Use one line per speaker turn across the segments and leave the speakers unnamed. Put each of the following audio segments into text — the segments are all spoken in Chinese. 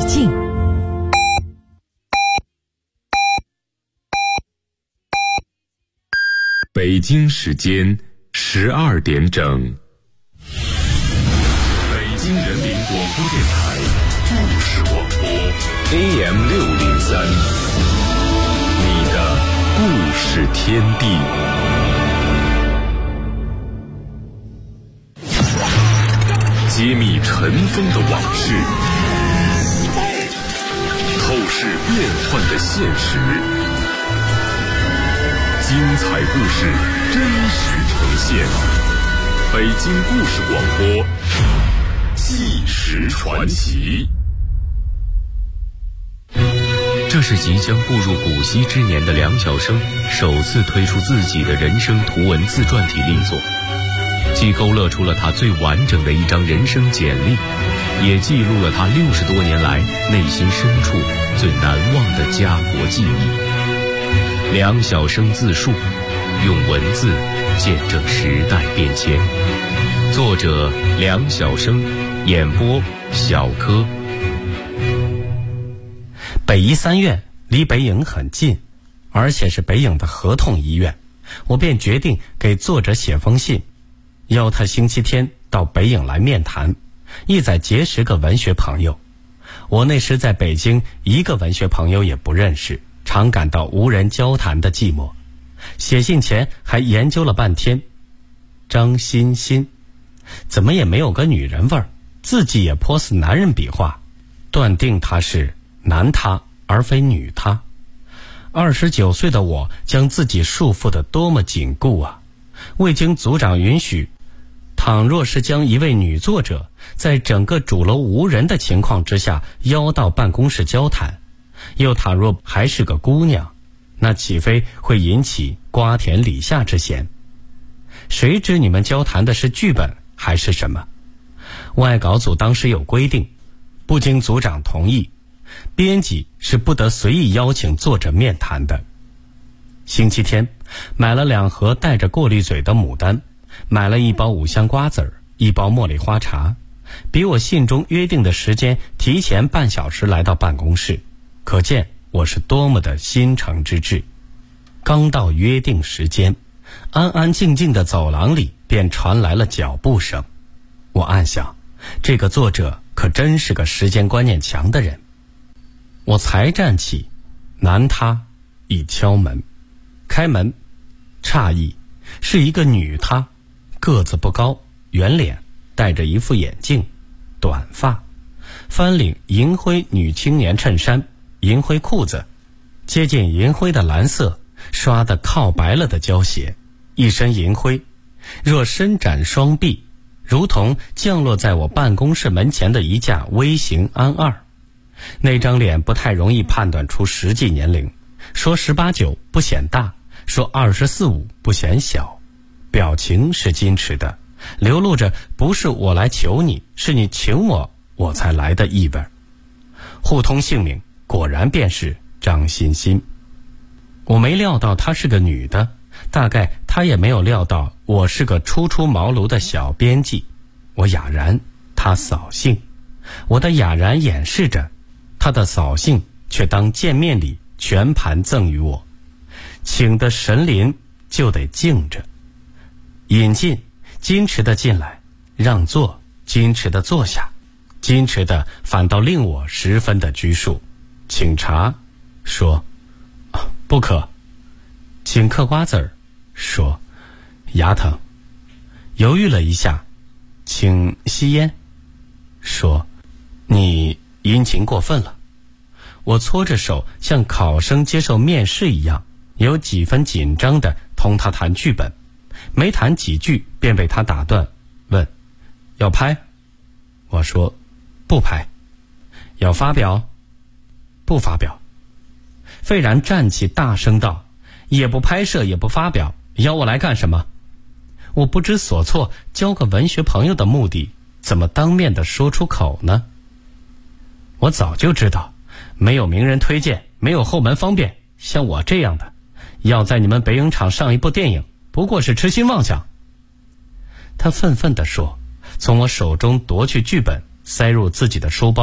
境。
北京时间12点整。北京人民广播电台故事广播 AM603， 你的故事天地。揭秘尘封的往事，透视变幻的现实，精彩故事真实呈现。北京故事广播，纪实传奇。
这是即将步入古稀之年的梁晓声首次推出自己的人生图文自传体力作，既勾勒出了他最完整的一张人生简历，也记录了他60多年来内心深处最难忘的家国记忆。梁晓声自述，用文字见证时代变迁。作者梁晓声，演播小柯。
北医三院离北影很近，而且是北影的合同医院，我便决定给作者写封信，邀他星期天到北影来面谈，意在结识个文学朋友。我那时在北京一个文学朋友也不认识，常感到无人交谈的寂寞。写信前还研究了半天，张欣欣怎么也没有个女人味儿，字迹也颇似男人笔画，断定他是男他而非女他。29岁的我将自己束缚得多么紧固啊！未经组长允许，倘若是将一位女作者在整个主楼无人的情况之下邀到办公室交谈，又倘若还是个姑娘，那岂非会引起瓜田李下之嫌？谁知你们交谈的是剧本还是什么？外稿组当时有规定，不经组长同意，编辑是不得随意邀请作者面谈的。星期天买了2盒带着过滤嘴的牡丹，买了1包5香瓜子儿，1包茉莉花茶，比我信中约定的时间提前半小时来到办公室，可见我是多么的心诚之至。刚到约定时间，安安静静的走廊里便传来了脚步声。我暗想，这个作者可真是个时间观念强的人。我才站起，男他已敲门，开门，诧异，是一个女他，个子不高，圆脸，戴着一副眼镜，短发，翻领银灰女青年衬衫，银灰裤子，接近银灰的蓝色刷得靠白了的胶鞋，一身银灰，若伸展双臂，如同降落在我办公室门前的一架微型安2。那张脸不太容易判断出实际年龄，说18、9不显大，说24、5不显小，表情是矜持的，流露着不是我来求你，是你请我才来的意味。互通姓名，果然便是张欣欣。我没料到她是个女的，大概她也没有料到我是个初出茅庐的小编辑。我哑然，她扫兴，我的哑然掩饰着，她的扫兴却当见面礼全盘赠予我。请的神灵就得敬着，引进，矜持的进来，让座，矜持的坐下，矜持的反倒令我十分的拘束。请茶，说不可。请嗑瓜子儿，说牙疼。犹豫了一下，请吸烟，说你殷勤过分了。我搓着手，像考生接受面试一样，有几分紧张地同他谈剧本，没谈几句便被他打断，问要拍？我说不拍。要发表？不发表。费然站起大声道，也不拍摄也不发表，邀我来干什么？我不知所措，交个文学朋友的目的怎么当面的说出口呢？我早就知道，没有名人推荐，没有后门方便，像我这样的要在你们北影厂上一部电影，不过是痴心妄想。他愤愤地说，从我手中夺去剧本，塞入自己的书包，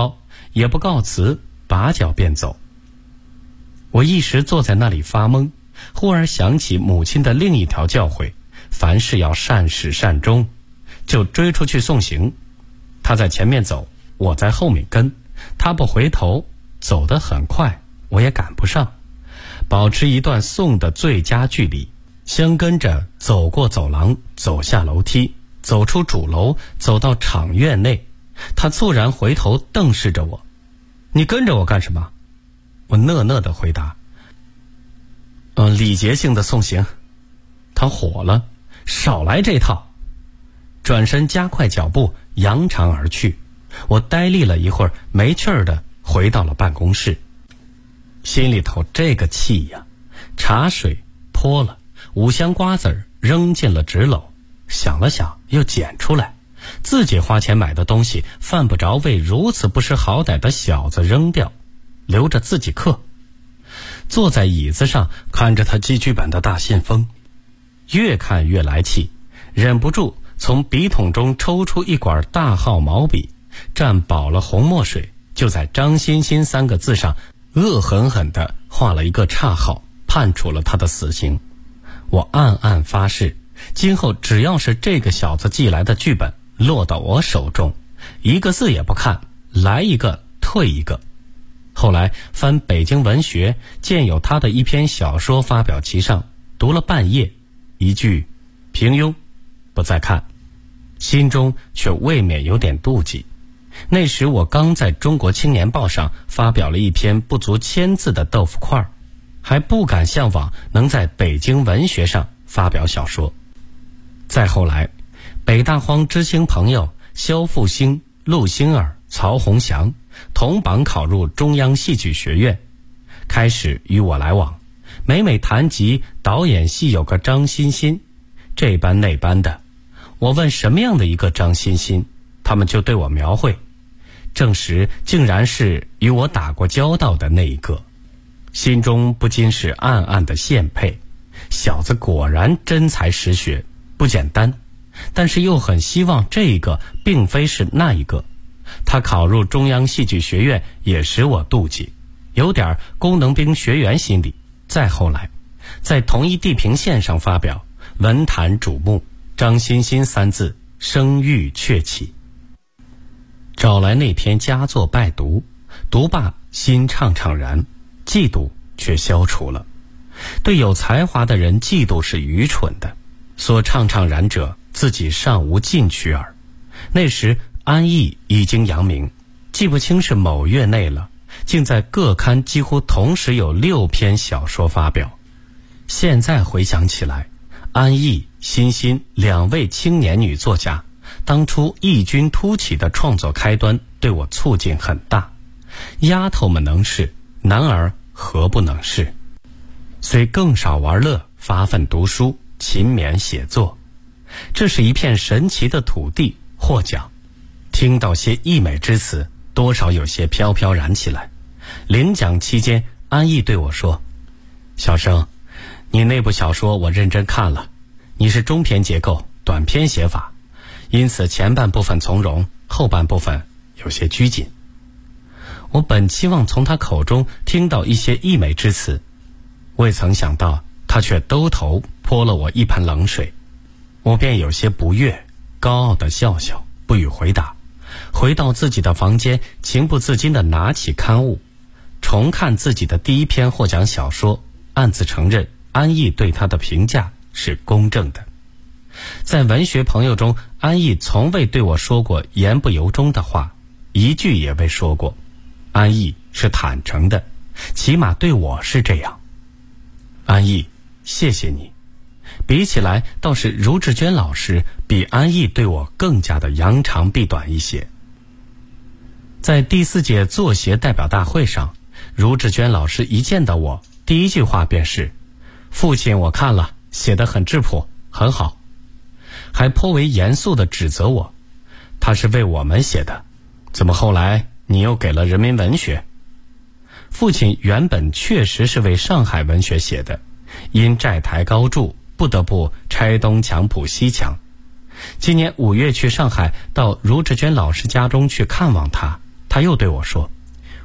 也不告辞，拔脚便走。我一时坐在那里发懵，忽而想起母亲的另一条教诲，凡事要善始善终，就追出去送行。他在前面走，我在后面跟，他不回头，走得很快，我也赶不上，保持一段送的最佳距离，相跟着走过走廊，走下楼梯，走出主楼，走到场院内。他猝然回头瞪视着我，你跟着我干什么？我讷讷地回答，礼节性的送行。他火了，少来这套，转身加快脚步，扬长而去。我呆立了一会儿，没气儿地回到了办公室，心里头这个气呀！茶水泼了，5箱瓜子儿扔进了纸篓，想了想又捡出来，自己花钱买的东西犯不着为如此不识好歹的小子扔掉，留着自己嗑。坐在椅子上看着他记剧本的大信封，越看越来气，忍不住从笔筒中抽出一管大号毛笔，蘸饱了红墨水，就在张欣欣3个字上恶狠狠地画了一个岔号，判处了他的死刑。我暗暗发誓，今后只要是这个小子寄来的剧本落到我手中，一个字也不看，来一个退一个。后来翻北京文学，见有他的一篇小说发表其上，读了半页，一句平庸，不再看，心中却未免有点妒忌。那时我刚在中国青年报上发表了一篇不足1000字的豆腐块，还不敢向往能在北京文学上发表小说。再后来，北大荒知青朋友肖复兴、陆星儿、曹洪祥同榜考入中央戏剧学院，开始与我来往，每每谈及导演系有个张欣欣，这班那班的，我问什么样的一个张欣欣，他们就对我描绘，证实竟然是与我打过交道的那一个，心中不禁是暗暗的羡佩，小子果然真才实学，不简单，但是又很希望这一个并非是那一个。他考入中央戏剧学院也使我妒忌，有点功能兵学员心理。再后来，在同一地平线上发表，文坛瞩目，张欣欣3字声誉鹊起。找来那篇佳作拜读，读罢心怅怅然，嫉妒却消除了。对有才华的人嫉妒是愚蠢的，所怅怅然者自己尚无进取耳。那时安逸已经扬名，记不清是某月内了，竟在各刊几乎同时有6篇小说发表。现在回想起来，安逸、欣欣2位青年女作家，当初异军突起的创作开端对我促进很大。丫头们能是，男儿何不能是？虽更少玩乐，发奋读书，勤勉写作。这是一片神奇的土地，获奖。听到些溢美之词，多少有些飘飘然起来。领奖期间，安逸对我说，小生，你那部小说我认真看了，你是中篇结构，短篇写法，因此前半部分从容，后半部分有些拘谨。我本期望从他口中听到一些溢美之词，未曾想到他却兜头泼了我一盆冷水。我便有些不悦，高傲地笑笑，不予回答。回到自己的房间，情不自禁地拿起刊物，重看自己的第1篇获奖小说，暗自承认安逸对他的评价是公正的。在文学朋友中，安逸从未对我说过言不由衷的话，一句也未说过。安逸是坦诚的，起码对我是这样。安逸，谢谢你。比起来，倒是茹志娟老师比安逸对我更加的扬长避短一些。在第4届作协代表大会上，茹志娟老师一见到我，第一句话便是，父亲我看了，写得很质朴，很好。还颇为严肃地指责我，他是为我们写的，怎么后来你又给了人民文学？父亲原本确实是为上海文学写的，因债台高筑，不得不拆东墙补西墙。今年5月去上海，到茹志娟老师家中去看望他，他又对我说，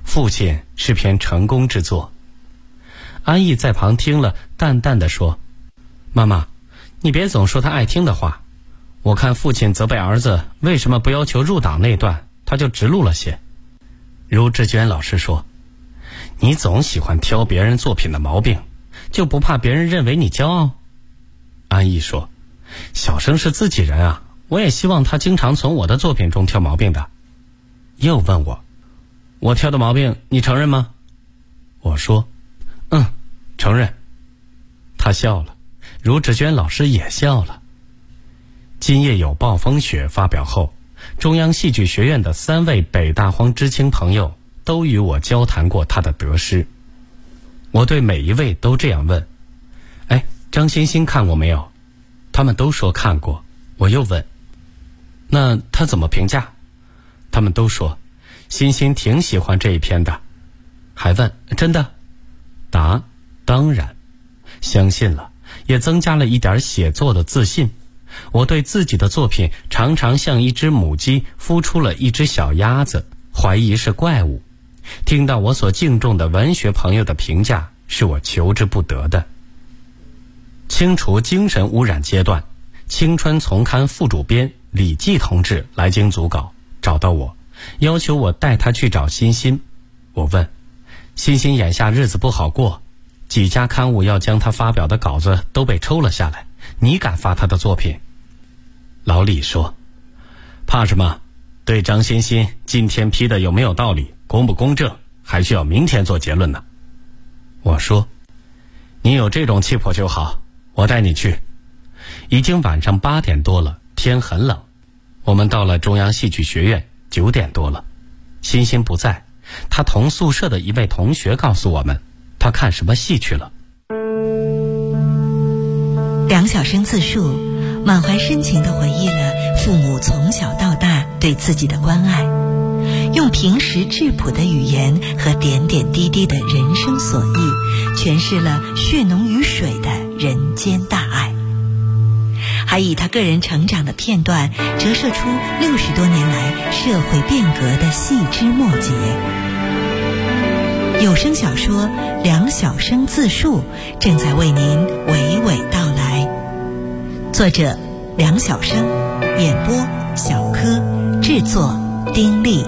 父亲是篇成功之作。安逸在旁听了，淡淡地说：妈妈，你别总说他爱听的话。我看父亲责备儿子为什么不要求入党那段，他就直路了些。如志娟老师说：你总喜欢挑别人作品的毛病，就不怕别人认为你骄傲？安逸说：小生是自己人啊，我也希望他经常从我的作品中挑毛病的。又问我挑的毛病你承认吗？我说承认。他笑了，如志娟老师也笑了。今夜有暴风雪发表后，中央戏剧学院的3位北大荒知青朋友都与我交谈过他的得失。我对每一位都这样问：张欣欣看过没有？他们都说看过。我又问：那他怎么评价？他们都说欣欣挺喜欢这一篇的。还问：真的？答：当然。相信了，也增加了一点写作的自信。我对自己的作品常常像一只母鸡孵出了一只小鸭子，怀疑是怪物。听到我所敬重的文学朋友的评价，是我求之不得的。清除精神污染阶段，青春丛刊副主编李济同志来京组稿，找到我，要求我带他去找欣欣。我问：欣欣眼下日子不好过，几家刊物要将他发表的稿子都被抽了下来，你敢发他的作品？老李说：怕什么？对张欣欣今天批的有没有道理，公不公正，还需要明天做结论呢。我说：你有这种气魄就好，我带你去。已经晚上8点多了，天很冷。我们到了中央戏剧学院，9点多了。欣欣不在，他同宿舍的一位同学告诉我们，他看什么戏去了。
梁晓声自述，满怀深情地回忆了父母从小到大对自己的关爱，用平实质朴的语言和点点滴滴的人生所忆，诠释了血浓于水的人间大爱，还以他个人成长的片段折射出60多年来社会变革的细枝末节。有声小说《梁晓声自述》正在为您娓娓道来，作者梁晓声，演播小柯，制作丁力。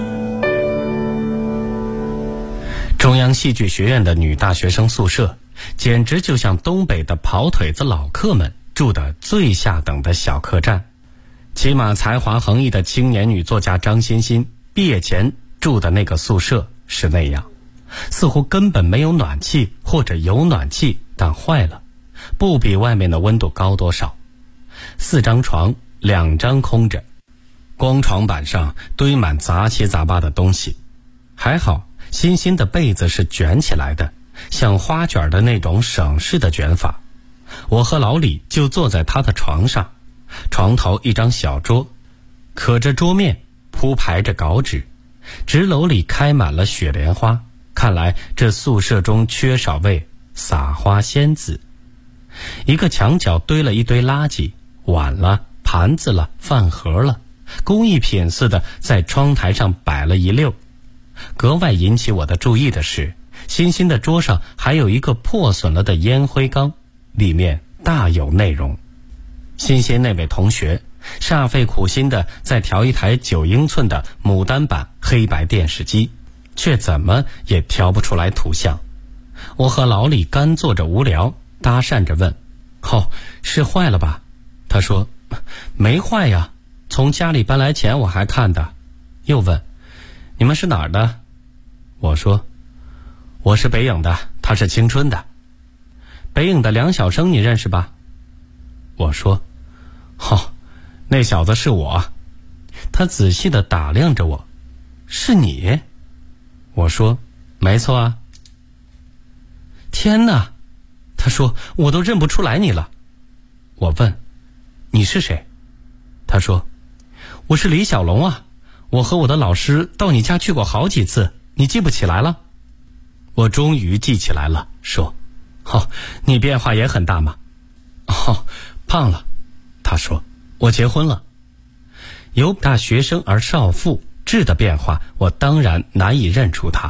中央戏剧学院的女大学生宿舍，简直就像东北的跑腿子老客们住的最下等的小客栈。起码才华横溢的青年女作家张欣欣毕业前住的那个宿舍是那样，似乎根本没有暖气，或者有暖气但坏了，不比外面的温度高多少。4张床，2张空着，光床板上堆满杂七杂八的东西。还好欣欣的被子是卷起来的，像花卷的那种省事的卷法。我和老李就坐在他的床上，床头一张小桌，可这桌面铺排着稿纸，纸篓里开满了雪莲花，看来这宿舍中缺少位撒花仙子。一个墙角堆了一堆垃圾，碗了，盘子了，饭盒了，工艺品似的在窗台上摆了一溜。格外引起我的注意的是，欣欣的桌上还有一个破损了的烟灰缸，里面大有内容。欣欣那位同学煞费苦心的在调一台9英寸的牡丹版黑白电视机，却怎么也调不出来图像。我和老李干坐着无聊，搭讪着问：是坏了吧？他说：没坏呀，从家里搬来前我还看的。又问：你们是哪儿的？我说：我是北影的，他是青春的。北影的梁晓声你认识吧？我说：那小子是我。他仔细地打量着我：是你？我说：没错啊。天哪！他说：我都认不出来你了。我问：你是谁？他说：我是李小龙啊，我和我的老师到你家去过好几次，你记不起来了？我终于记起来了，说：你变化也很大嘛。胖了。他说：我结婚了。由大学生而少妇质的变化，我当然难以认出他。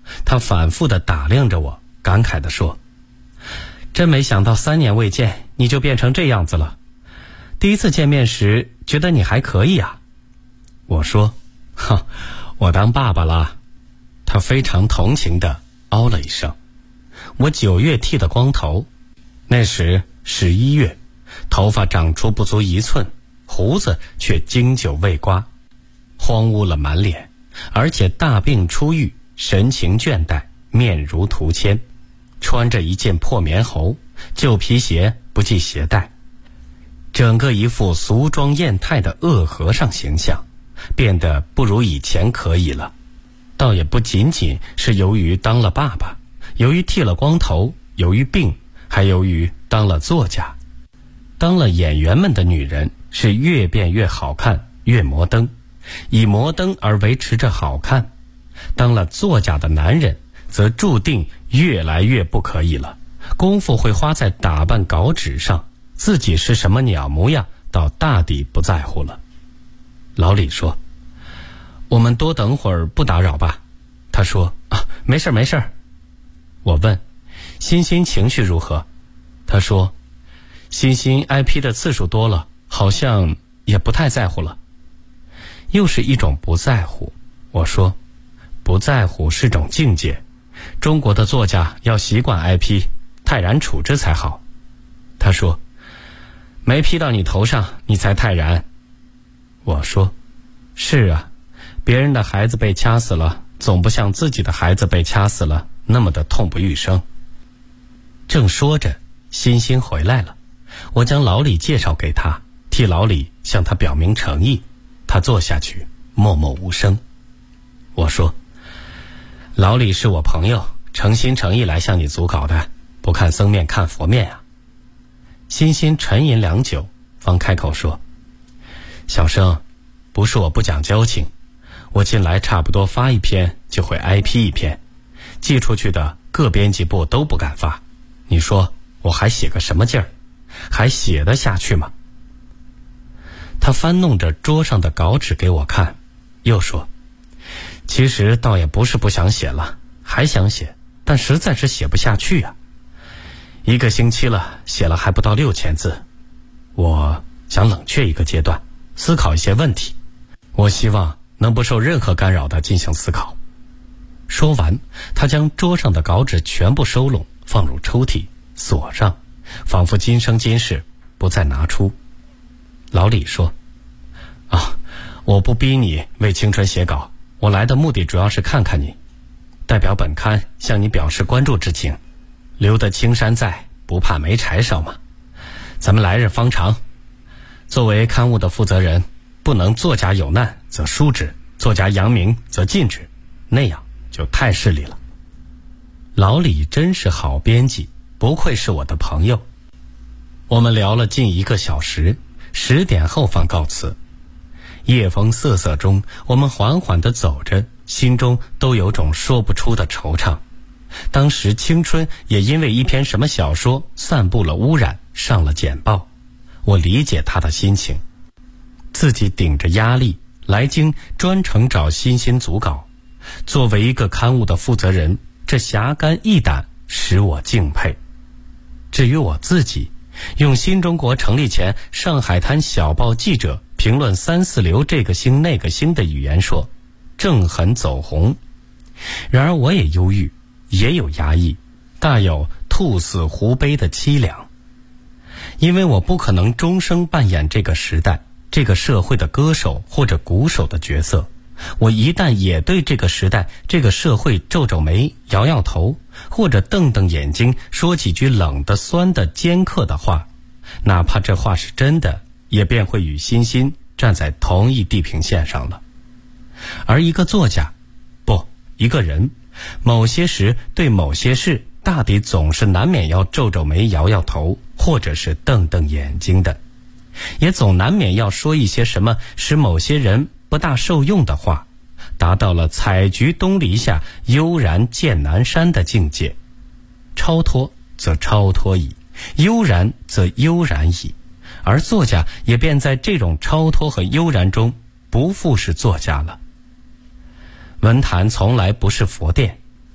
他反复地打量着我，感慨地说：真没想到3年未见，你就变成这样子了。第一次见面时，觉得你还可以啊。我说：我当爸爸了。他非常同情地哦了一声。我9月剃的光头，那时11月，头发长出不足1寸，胡子却经久未刮，荒芜了满脸，而且大病初愈，神情倦怠，面如涂铅，穿着一件破棉猴，旧皮鞋不系鞋带，整个一副俗装艳态的恶和尚形象，变得不如以前可以了。倒也不仅仅是由于当了爸爸，由于剃了光头，由于病，还由于当了作家。当了演员们的女人是越变越好看，越摩登，以摩登而维持着好看。当了作家的男人则注定越来越不可以了，功夫会花在打扮稿纸上，自己是什么鸟模样倒大抵不在乎了。老李说：我们多等会儿不打扰吧。他说：没事没事。我问：欣欣情绪如何？他说：欣欣 IP 的次数多了，好像也不太在乎了。又是一种不在乎。我说：不在乎是种境界，中国的作家要习惯 IP， 泰然处之才好。他说：没批到你头上，你才泰然。我说：是啊，别人的孩子被掐死了，总不像自己的孩子被掐死了那么的痛不欲生。正说着，欣欣回来了，我将老李介绍给他，替老李向他表明诚意。他坐下去，默默无声。我说：老李是我朋友，诚心诚意来向你组稿的，不看僧面看佛面啊。欣欣沉吟良久，方开口说：小生，不是我不讲交情，我近来差不多发一篇就会 IP 一篇，寄出去的各编辑部都不敢发，你说我还写个什么劲儿？还写得下去吗？他翻弄着桌上的稿纸给我看，又说：其实倒也不是不想写了，还想写，但实在是写不下去啊。1个星期了，写了还不到6000字。我想冷却一个阶段，思考一些问题，我希望能不受任何干扰地进行思考。说完，他将桌上的稿纸全部收拢，放入抽屉，锁上，仿佛今生今世不再拿出。老李说：我不逼你为青春写稿，我来的目的主要是看看你，代表本刊向你表示关注之情。留得青山在，不怕没柴烧嘛。咱们来日方长。作为刊物的负责人，不能作家有难则疏之，作家扬名则禁之，那样就太势利了。老李真是好编辑，不愧是我的朋友。我们聊了近1个小时，10点后方告辞。夜风瑟瑟中，我们缓缓地走着，心中都有种说不出的惆怅。当时青春也因为一篇什么小说散布了污染，上了简报。我理解他的心情，自己顶着压力来京专程找欣欣组稿，作为一个刊物的负责人，这侠肝义胆使我敬佩。至于我自己，用新中国成立前上海滩小报记者评论3、4流这个星那个星的语言说，正狠走红。然而我也忧郁，也有压抑，大有兔死狐悲的凄凉。因为我不可能终生扮演这个时代、这个社会的歌手或者鼓手的角色。我一旦也对这个时代、这个社会皱皱眉、摇摇头，或者瞪瞪眼睛，说几句冷的、酸的、尖刻的话，哪怕这话是真的，也便会与欣欣站在同一地平线上了。而一个作家，不，一个人，某些时对某些事，大抵总是难免要皱皱眉、摇摇头，或者是瞪瞪眼睛的，也总难免要说一些什么使某些人不大受用的话，达到了采菊东篱下，悠然见南山的境界。超脱则超脱矣，悠然则悠然矣，而作家也便在这种超脱和悠然中不复是作家了。文坛从来不是佛殿，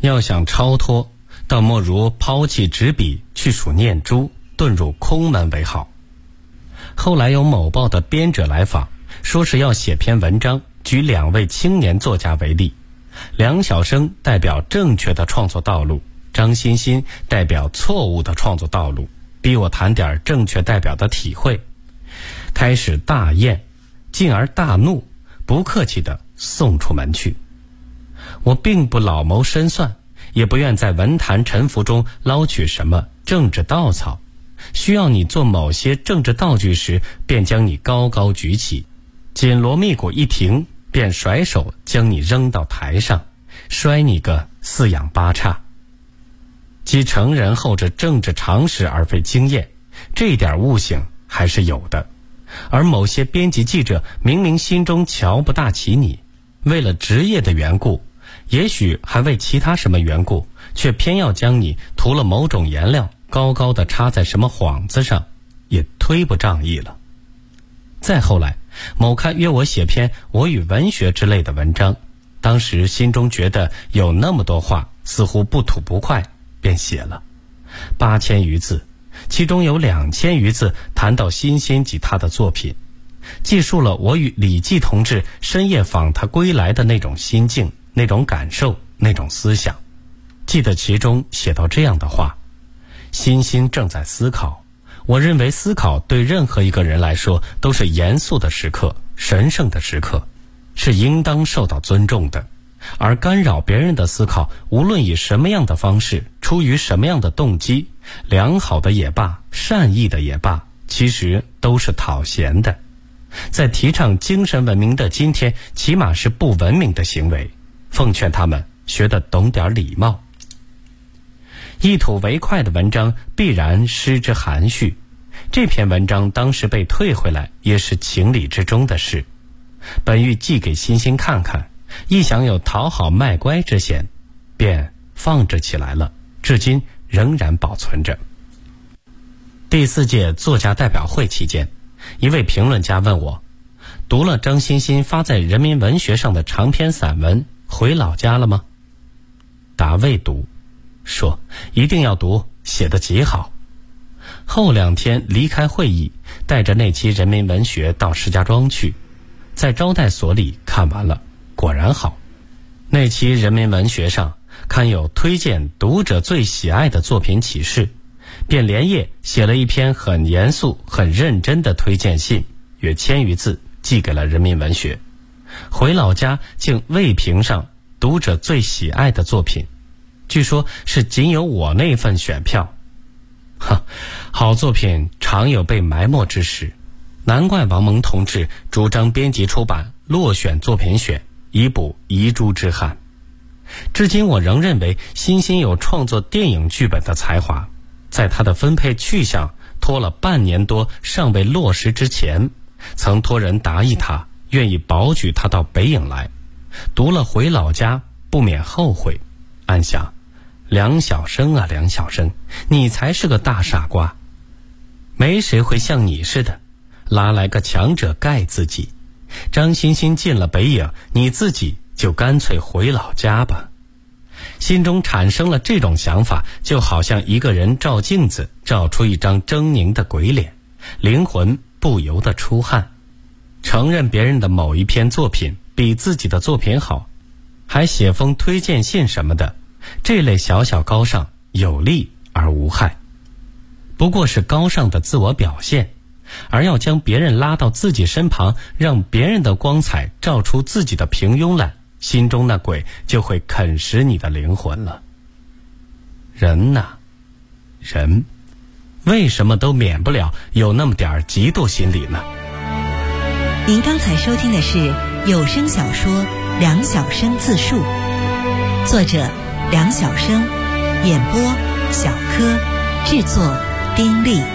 要想超脱，倒莫如抛弃纸笔，去数念珠，遁入空门为好。后来有某报的编者来访，说是要写篇文章，举2位青年作家为例，梁晓声代表正确的创作道路，张欣欣代表错误的创作道路，逼我谈点正确代表的体会。开始大厌，进而大怒，不客气地送出门去。我并不老谋深算，也不愿在文坛沉浮中捞取什么政治稻草，需要你做某些政治道具时，便将你高高举起，紧锣密鼓一停，便甩手将你扔到台上，摔你个四仰八叉。即成人后着政治常识而非经验，这一点悟性还是有的。而某些编辑记者明明心中瞧不大起你，为了职业的缘故，也许还为其他什么缘故，却偏要将你涂了某种颜料高高的插在什么幌子上，也忒不仗义了。再后来，某刊约我写篇我与文学之类的文章，当时心中觉得有那么多话似乎不吐不快，便写了8000余字，其中有2000余字谈到欣欣及他的作品，记述了我与李济同志深夜访他归来的那种心境，那种感受，那种思想。记得其中写到这样的话：欣欣正在思考，我认为思考对任何一个人来说都是严肃的时刻，神圣的时刻，是应当受到尊重的。而干扰别人的思考，无论以什么样的方式，出于什么样的动机，良好的也罢，善意的也罢，其实都是讨嫌的。在提倡精神文明的今天，起码是不文明的行为，奉劝他们学得懂点礼貌。一吐为快的文章必然失之含蓄，这篇文章当时被退回来也是情理之中的事。本欲寄给欣欣看看，一想有讨好卖乖之嫌，便放置起来了，至今仍然保存着。第4届作家代表会期间，一位评论家问我，读了张欣欣发在人民文学上的长篇散文回老家了吗？答未读，说一定要读，写得极好。后2天离开会议，带着那期人民文学到石家庄去，在招待所里看完了，果然好。那期人民文学上刊有推荐读者最喜爱的作品启事，便连夜写了一篇很严肃很认真的推荐信，约1000余字，寄给了人民文学。回老家竟未评上读者最喜爱的作品，据说是仅有我那份选票。好作品常有被埋没之时，难怪王蒙同志主张编辑出版落选作品选，以补遗珠之憾。至今我仍认为欣欣有创作电影剧本的才华，在他的分配去向拖了半年多尚未落实之前，曾托人答应他，愿意保举他到北影来。读了回老家，不免后悔，暗想，梁晓声啊梁晓声，你才是个大傻瓜，没谁会像你似的拉来个强者盖自己。张欣欣进了北影，你自己就干脆回老家吧。心中产生了这种想法，就好像一个人照镜子照出一张狰狞的鬼脸，灵魂不由得出汗。承认别人的某一篇作品比自己的作品好，还写封推荐信什么的，这类小小高尚有利而无害，不过是高尚的自我表现。而要将别人拉到自己身旁，让别人的光彩照出自己的平庸来，心中那鬼就会啃食你的灵魂了。人呐，人为什么都免不了有那么点嫉妒心理呢？
您刚才收听的是有声小说《梁晓声自述》，作者梁晓声，演播小柯，制作丁力。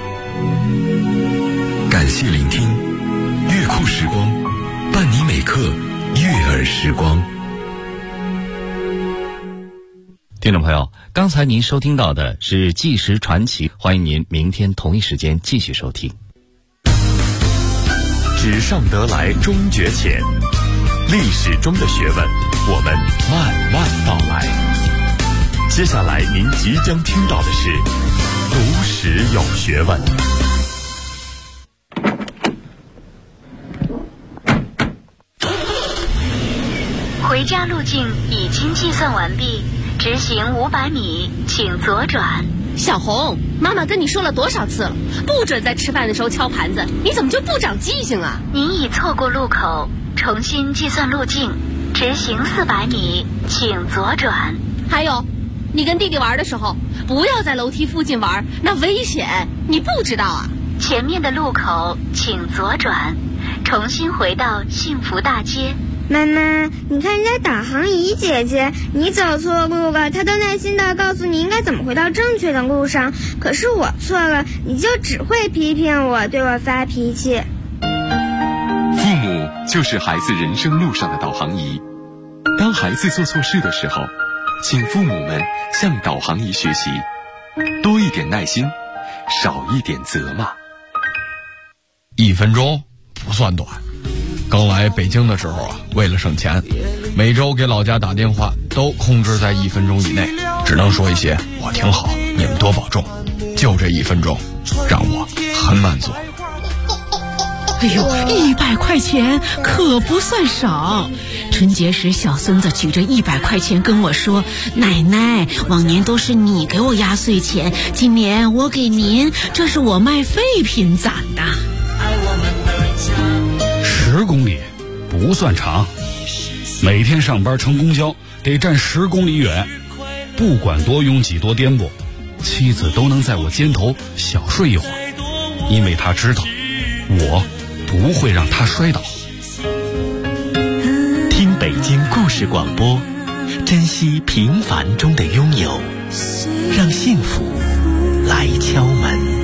感谢聆听，乐库时光，伴你每刻悦耳时光。
听众朋友，刚才您收听到的是纪实传奇，欢迎您明天同一时间继续收听。
纸上得来终觉浅，历史中的学问，我们慢慢道来。 接下来您即将听到的是读史有学问。
回家路径已经计算完毕，直行500米，请左转。
小红，妈妈跟你说了多少次了，不准在吃饭的时候敲盘子，你怎么就不长记性啊？
您已错过路口，重新计算路径，直行400米，请左转。
还有，你跟弟弟玩的时候，不要在楼梯附近玩，那危险，你不知道啊？
前面的路口请左转，重新回到幸福大街。
妈妈，你看人家导航仪姐姐，你走错路了，她都耐心地告诉你应该怎么回到正确的路上。可是我错了，你就只会批评我，对我发脾气。
父母就是孩子人生路上的导航仪。当孩子做错事的时候，请父母们向导航仪学习，多一点耐心，少一点责骂。
1分钟不算短。刚来北京的时候啊，为了省钱，每周给老家打电话都控制在1分钟以内，只能说一些我挺好，你们多保重。就这1分钟，让我很满足。
哎呦，100块钱可不算少。春节时，小孙子举着100块钱跟我说：“奶奶，往年都是你给我压岁钱，今年我给您，这是我卖废品攒的。
”10公里不算长，每天上班乘公交得站10公里远，不管多拥挤多颠簸，妻子都能在我肩头小睡一会儿，因为她知道我不会让她摔倒。
听北京故事广播，珍惜平凡中的拥有，让幸福来敲门。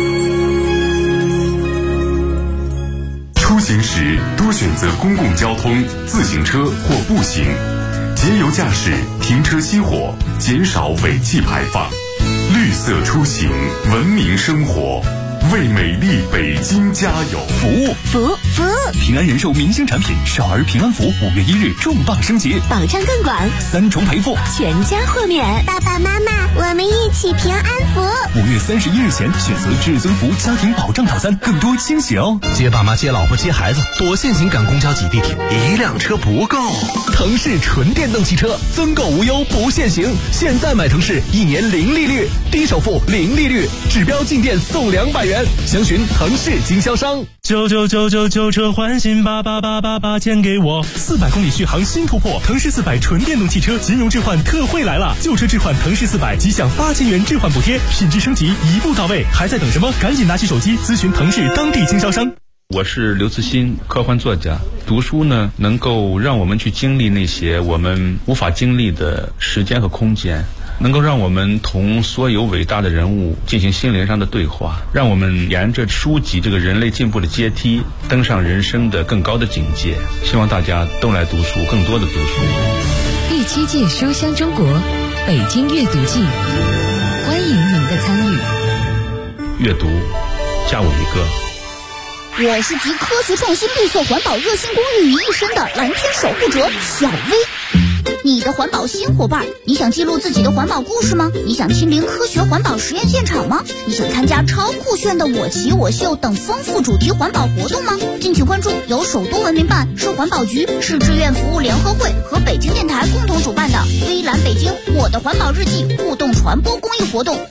出行时多选择公共交通、自行车或步行，节油驾驶，停车熄火，减少尾气排放。绿色出行，文明生活，为美丽北京加油！
服务！
平安人寿明星产品少儿平安福5月1日重磅升级，
保障更广
，3重赔付，
全家豁免。
爸爸妈妈，我们一起平安福。
5月31日前选择至尊福家庭保障套餐，更多惊喜哦！
接爸妈、接老婆、接孩子，多限行赶公交挤地铁，
一辆车不够。
腾势纯电动汽车，增购无忧不限行。现在买腾势，1年0利率，低首付0利率，指标进店送200元。详询腾势经销商。
99999旧车换新，88888钱给我。
400公里续航新突破，腾势400纯电动汽车金融置换特惠来了！旧车置换腾势400，即享8000元置换补贴，品质升级一步到位，还在等什么？赶紧拿起手机咨询腾势当地经销商。
我是刘慈欣，科幻作家。读书呢，能够让我们去经历那些我们无法经历的时间和空间，能够让我们同所有伟大的人物进行心灵上的对话，让我们沿着书籍这个人类进步的阶梯，登上人生的更高的境界。希望大家都来读书，更多的读书。
第7届书香中国北京阅读季，欢迎您的参与。
阅读，加我一个。
我是集科学创新、绿色环保、热心公益于一身的蓝天守护者小薇。你的环保新伙伴，你想记录自己的环保故事吗？你想亲临科学环保实验现场吗？你想参加超酷炫的我骑我秀等丰富主题环保活动吗？敬请关注由首都文明办、市环保局、市志愿服务联合会和北京电台共同主办的微蓝北京我的环保日记互动传播公益活动，